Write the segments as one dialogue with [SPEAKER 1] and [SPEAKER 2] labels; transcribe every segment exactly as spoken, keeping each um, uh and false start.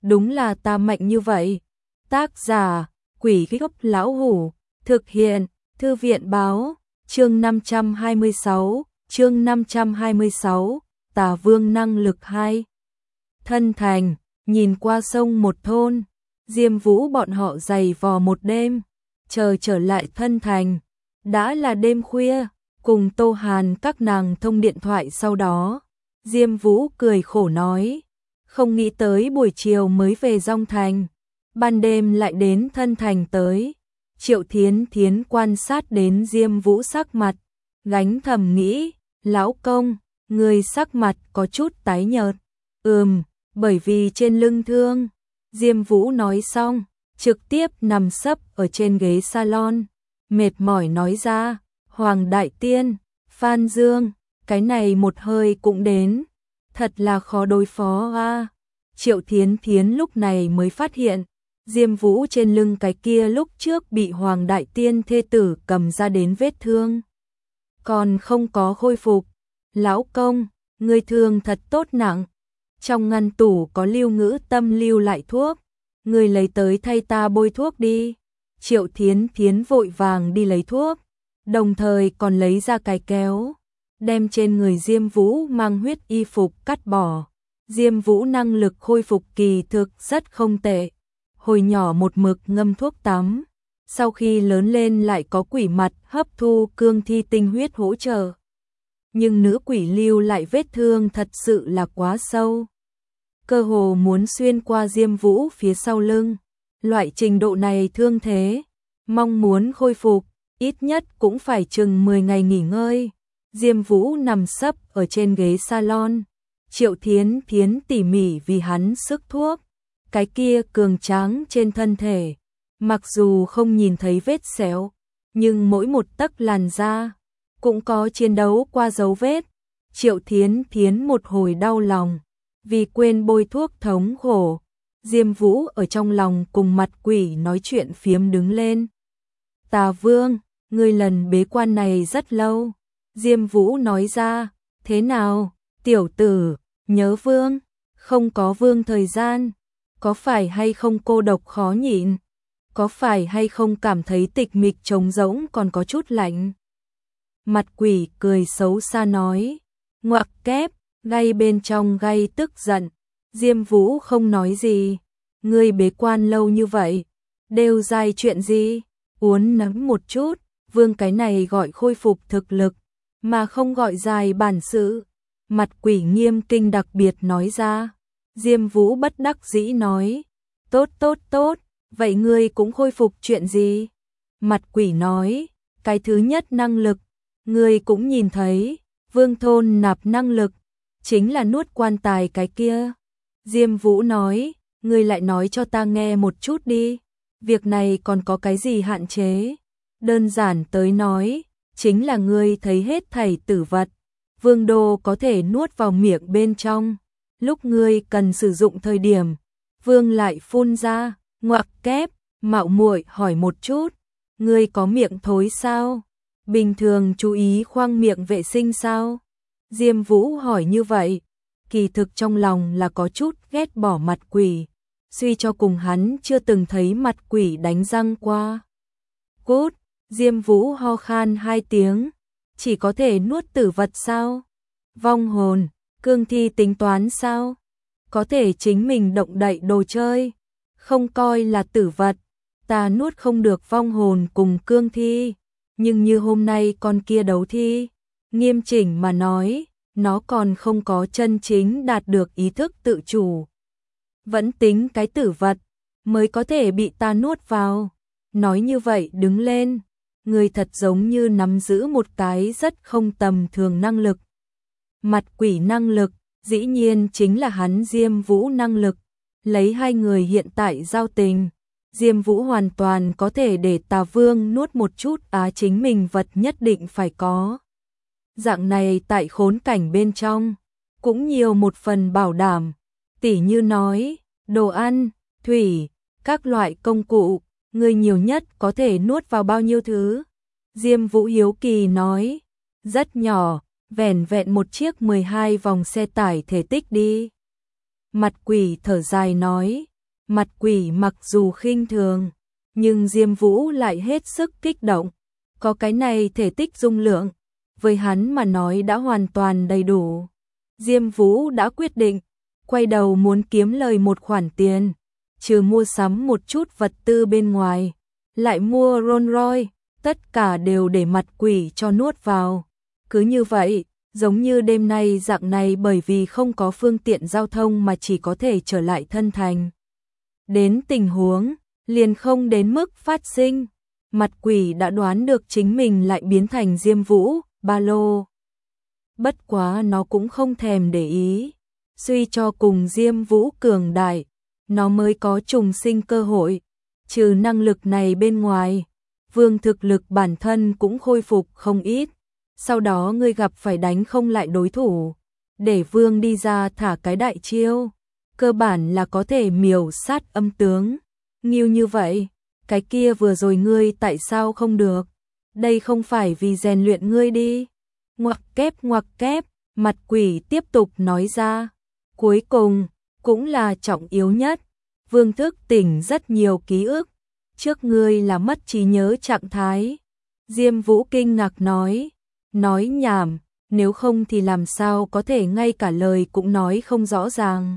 [SPEAKER 1] đúng là ta mạnh như vậy. Tác giả, Quỷ Gốc Lão Hủ, thực hiện, Thư viện Báo, chương năm trăm hai mươi sáu, chương năm trăm hai mươi sáu, Tà Vương năng lực hai. Thân thành, nhìn qua sông một thôn, Diêm Vũ bọn họ giày vò một đêm, chờ trở lại thân thành, đã là đêm khuya, cùng Tô Hàn các nàng thông điện thoại sau đó. Diêm Vũ cười khổ nói, không nghĩ tới buổi chiều mới về Dong Thành, ban đêm lại đến thân thành tới. Triệu Thiến Thiến quan sát đến Diêm Vũ sắc mặt, gánh thầm nghĩ, lão công, người sắc mặt có chút tái nhợt. Ừm, bởi vì trên lưng thương. Diêm Vũ nói xong, trực tiếp nằm sấp ở trên ghế salon, mệt mỏi nói ra, Hoàng Đại Tiên, Phan Dương, cái này một hơi cũng đến, thật là khó đối phó a. Triệu Thiến Thiến lúc này mới phát hiện, Diêm Vũ trên lưng cái kia lúc trước bị Hoàng Đại Tiên thê tử cầm ra đến vết thương, còn không có khôi phục. Lão công, người thương thật tốt nặng, trong ngăn tủ có Lưu Ngữ Tâm lưu lại thuốc, người lấy tới thay ta bôi thuốc đi. Triệu Thiến Thiến vội vàng đi lấy thuốc, đồng thời còn lấy ra cái kéo, đem trên người Diêm Vũ mang huyết y phục cắt bỏ. Diêm Vũ năng lực khôi phục kỳ thực rất không tệ, hồi nhỏ một mực ngâm thuốc tắm, sau khi lớn lên lại có quỷ mặt hấp thu cương thi tinh huyết hỗ trợ. Nhưng nữ quỷ lưu lại vết thương thật sự là quá sâu, cơ hồ muốn xuyên qua Diêm Vũ phía sau lưng. Loại trình độ này thương thế, mong muốn khôi phục, ít nhất cũng phải chừng mười ngày nghỉ ngơi. Diêm Vũ nằm sấp ở trên ghế salon, Triệu Thiến Thiến tỉ mỉ vì hắn sức thuốc, cái kia cường tráng trên thân thể, mặc dù không nhìn thấy vết sẹo, nhưng mỗi một tấc làn da cũng có chiến đấu qua dấu vết. Triệu Thiến Thiến một hồi đau lòng, vì quên bôi thuốc thống khổ. Diêm Vũ ở trong lòng cùng mặt quỷ nói chuyện phiếm đứng lên. Tà Vương, ngươi lần bế quan này rất lâu. Diêm Vũ nói ra, thế nào, tiểu tử, nhớ Vương, không có Vương thời gian, có phải hay không cô độc khó nhịn, có phải hay không cảm thấy tịch mịch trống rỗng còn có chút lạnh. Mặt quỷ cười xấu xa nói, ngoặc kép, gay bên trong gay tức giận. Diêm Vũ không nói gì, ngươi bế quan lâu như vậy, đều dài chuyện gì, uốn nắn một chút, Vương cái này gọi khôi phục thực lực, mà không gọi dài bản sự. Mặt quỷ nghiêm kinh đặc biệt nói ra. Diêm Vũ bất đắc dĩ nói, tốt tốt tốt, vậy ngươi cũng khôi phục chuyện gì? Mặt quỷ nói, cái thứ nhất năng lực, ngươi cũng nhìn thấy, Vương thôn nạp năng lực, chính là nuốt quan tài cái kia. Diêm Vũ nói, ngươi lại nói cho ta nghe một chút đi, việc này còn có cái gì hạn chế? Đơn giản tới nói, chính là ngươi thấy hết thảy tử vật, Vương đô có thể nuốt vào miệng bên trong, lúc ngươi cần sử dụng thời điểm, Vương lại phun ra. Ngoặc kép, mạo muội hỏi một chút, ngươi có miệng thối sao? Bình thường chú ý khoang miệng vệ sinh sao? Diêm Vũ hỏi như vậy, kỳ thực trong lòng là có chút ghét bỏ mặt quỷ, suy cho cùng hắn chưa từng thấy mặt quỷ đánh răng qua. Cút, Diêm Vũ ho khan hai tiếng, chỉ có thể nuốt tử vật sao? Vong hồn, cương thi tính toán sao? Có thể chính mình động đậy đồ chơi, không coi là tử vật, ta nuốt không được vong hồn cùng cương thi, nhưng như hôm nay con kia đấu thi, nghiêm chỉnh mà nói, nó còn không có chân chính đạt được ý thức tự chủ. Vẫn tính cái tử vật, mới có thể bị ta nuốt vào. Nói như vậy đứng lên, người thật giống như nắm giữ một cái rất không tầm thường năng lực. Mặt quỷ năng lực, dĩ nhiên chính là hắn Diêm Vũ năng lực. Lấy hai người hiện tại giao tình, Diêm Vũ hoàn toàn có thể để Tà Vương nuốt một chút á chính mình vật nhất định phải có. Dạng này tại khốn cảnh bên trong, cũng nhiều một phần bảo đảm, tỉ như nói, đồ ăn, thủy, các loại công cụ, người nhiều nhất có thể nuốt vào bao nhiêu thứ? Diêm Vũ hiếu kỳ nói, rất nhỏ, vẻn vẹn một chiếc mười hai vòng xe tải thể tích đi. Mặt quỷ thở dài nói, Mặt quỷ mặc dù khinh thường, nhưng Diêm Vũ lại hết sức kích động. Có cái này thể tích dung lượng, với hắn mà nói đã hoàn toàn đầy đủ. Diêm Vũ đã quyết định, quay đầu muốn kiếm lời một khoản tiền, trừ mua sắm một chút vật tư bên ngoài, lại mua Rolls Royce, tất cả đều để mặt quỷ cho nuốt vào. Cứ như vậy, giống như đêm nay dạng này bởi vì không có phương tiện giao thông mà chỉ có thể trở lại thân thành. Đến tình huống, liền không đến mức phát sinh. Mặt quỷ đã đoán được chính mình lại biến thành Diêm Vũ, ba lô. Bất quá nó cũng không thèm để ý. Suy cho cùng Diêm Vũ cường đại, nó mới có trùng sinh cơ hội. Trừ năng lực này bên ngoài, Vương thực lực bản thân cũng khôi phục không ít. Sau đó ngươi gặp phải đánh không lại đối thủ, để Vương đi ra thả cái đại chiêu, cơ bản là có thể miểu sát âm tướng. Nghiêu như vậy, cái kia vừa rồi ngươi tại sao không được? Đây không phải vì rèn luyện ngươi đi. Ngoặc kép ngoặc kép, mặt quỷ tiếp tục nói ra. Cuối cùng, cũng là trọng yếu nhất. Vương thức tỉnh rất nhiều ký ức. Trước ngươi là mất trí nhớ trạng thái. Diêm Vũ kinh ngạc nói. Nói nhảm, nếu không thì làm sao có thể ngay cả lời cũng nói không rõ ràng.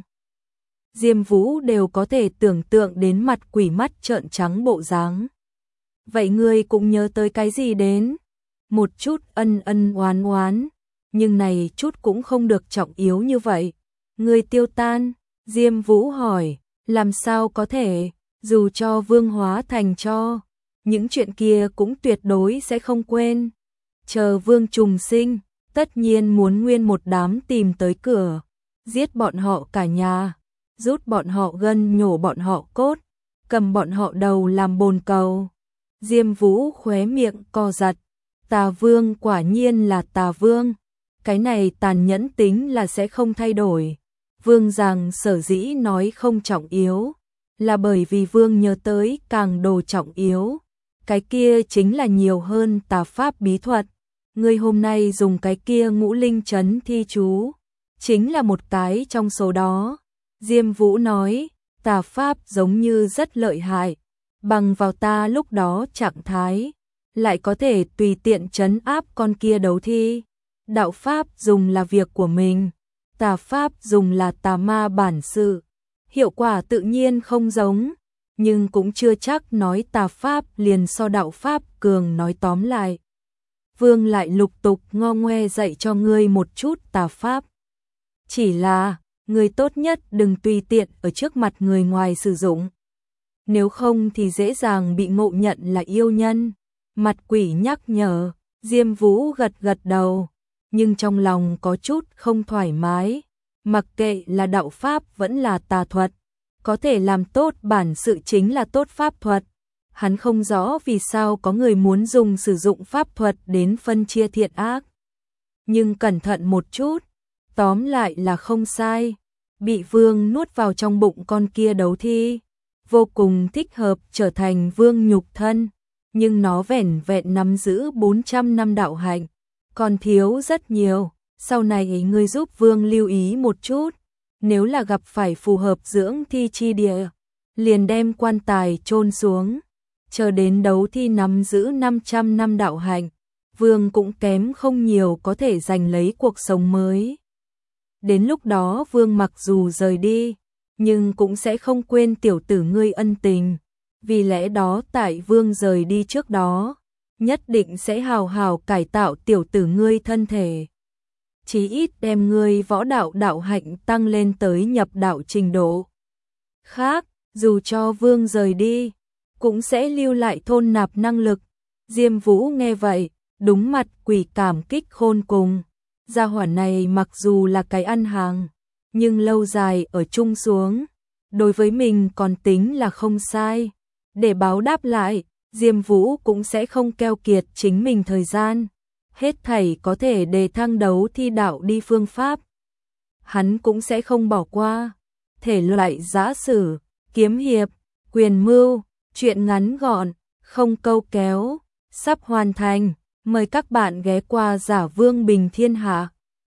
[SPEAKER 1] Diêm Vũ đều có thể tưởng tượng đến mặt quỷ mắt trợn trắng bộ dáng. Vậy ngươi cũng nhớ tới cái gì đến? Một chút ân ân oán oán, nhưng này chút cũng không được trọng yếu như vậy. Ngươi tiêu tan, Diêm Vũ hỏi, làm sao có thể, dù cho Vương hóa thành cho, những chuyện kia cũng tuyệt đối sẽ không quên. Chờ Vương trùng sinh, tất nhiên muốn nguyên một đám tìm tới cửa, giết bọn họ cả nhà, rút bọn họ gân nhổ bọn họ cốt, cầm bọn họ đầu làm bồn cầu. Diêm Vũ khóe miệng co giật, Tà Vương quả nhiên là Tà Vương, cái này tàn nhẫn tính là sẽ không thay đổi. Vương rằng sở dĩ nói không trọng yếu, là bởi vì Vương nhớ tới càng đồ trọng yếu, cái kia chính là nhiều hơn tà pháp bí thuật. Ngươi hôm nay dùng cái kia ngũ linh trấn thi chú, chính là một cái trong số đó. Diêm Vũ nói, tà pháp giống như rất lợi hại, bằng vào ta lúc đó trạng thái, lại có thể tùy tiện trấn áp con kia đấu thi. Đạo pháp dùng là việc của mình, tà pháp dùng là tà ma bản sự, hiệu quả tự nhiên không giống, nhưng cũng chưa chắc nói tà pháp liền so đạo pháp cường. Nói tóm lại, Vương lại lục tục ngo ngoe dạy cho ngươi một chút tà pháp. Chỉ là, ngươi tốt nhất đừng tùy tiện ở trước mặt người ngoài sử dụng. Nếu không thì dễ dàng bị ngộ nhận là yêu nhân. Mặt quỷ nhắc nhở, Diêm Vũ gật gật đầu, nhưng trong lòng có chút không thoải mái. Mặc kệ là đạo pháp vẫn là tà thuật, có thể làm tốt bản sự chính là tốt pháp thuật. Hắn không rõ vì sao có người muốn dùng sử dụng pháp thuật đến phân chia thiện ác. Nhưng cẩn thận một chút, tóm lại là không sai. Bị Vương nuốt vào trong bụng con kia đấu thi, vô cùng thích hợp trở thành Vương nhục thân, nhưng nó vẻn vẹn nắm giữ bốn trăm năm đạo hạnh, còn thiếu rất nhiều. Sau này ngươi giúp Vương lưu ý một chút, nếu là gặp phải phù hợp dưỡng thi chi địa, liền đem quan tài chôn xuống. Chờ đến đấu thi nắm giữ năm trăm năm đạo hạnh, Vương cũng kém không nhiều có thể giành lấy cuộc sống mới. Đến lúc đó Vương mặc dù rời đi, nhưng cũng sẽ không quên tiểu tử ngươi ân tình. Vì lẽ đó tại Vương rời đi trước đó, nhất định sẽ hào hào cải tạo tiểu tử ngươi thân thể. Chí ít đem ngươi võ đạo đạo hạnh tăng lên tới nhập đạo trình độ. Khác, dù cho Vương rời đi, cũng sẽ lưu lại thôn nạp năng lực. Diêm Vũ nghe vậy, đúng mặt quỷ cảm kích khôn cùng. Gia hỏa này mặc dù là cái ăn hàng, nhưng lâu dài ở chung xuống, đối với mình còn tính là không sai. Để báo đáp lại, Diêm Vũ cũng sẽ không keo kiệt chính mình thời gian. Hết thảy có thể đề thăng đấu thi đạo đi phương pháp, hắn cũng sẽ không bỏ qua. Thể loại giã sử, kiếm hiệp, quyền mưu, truyện ngắn gọn, không câu kéo, sắp hoàn thành. Mời các bạn ghé qua Giả Vương Bình Thiên Hạ.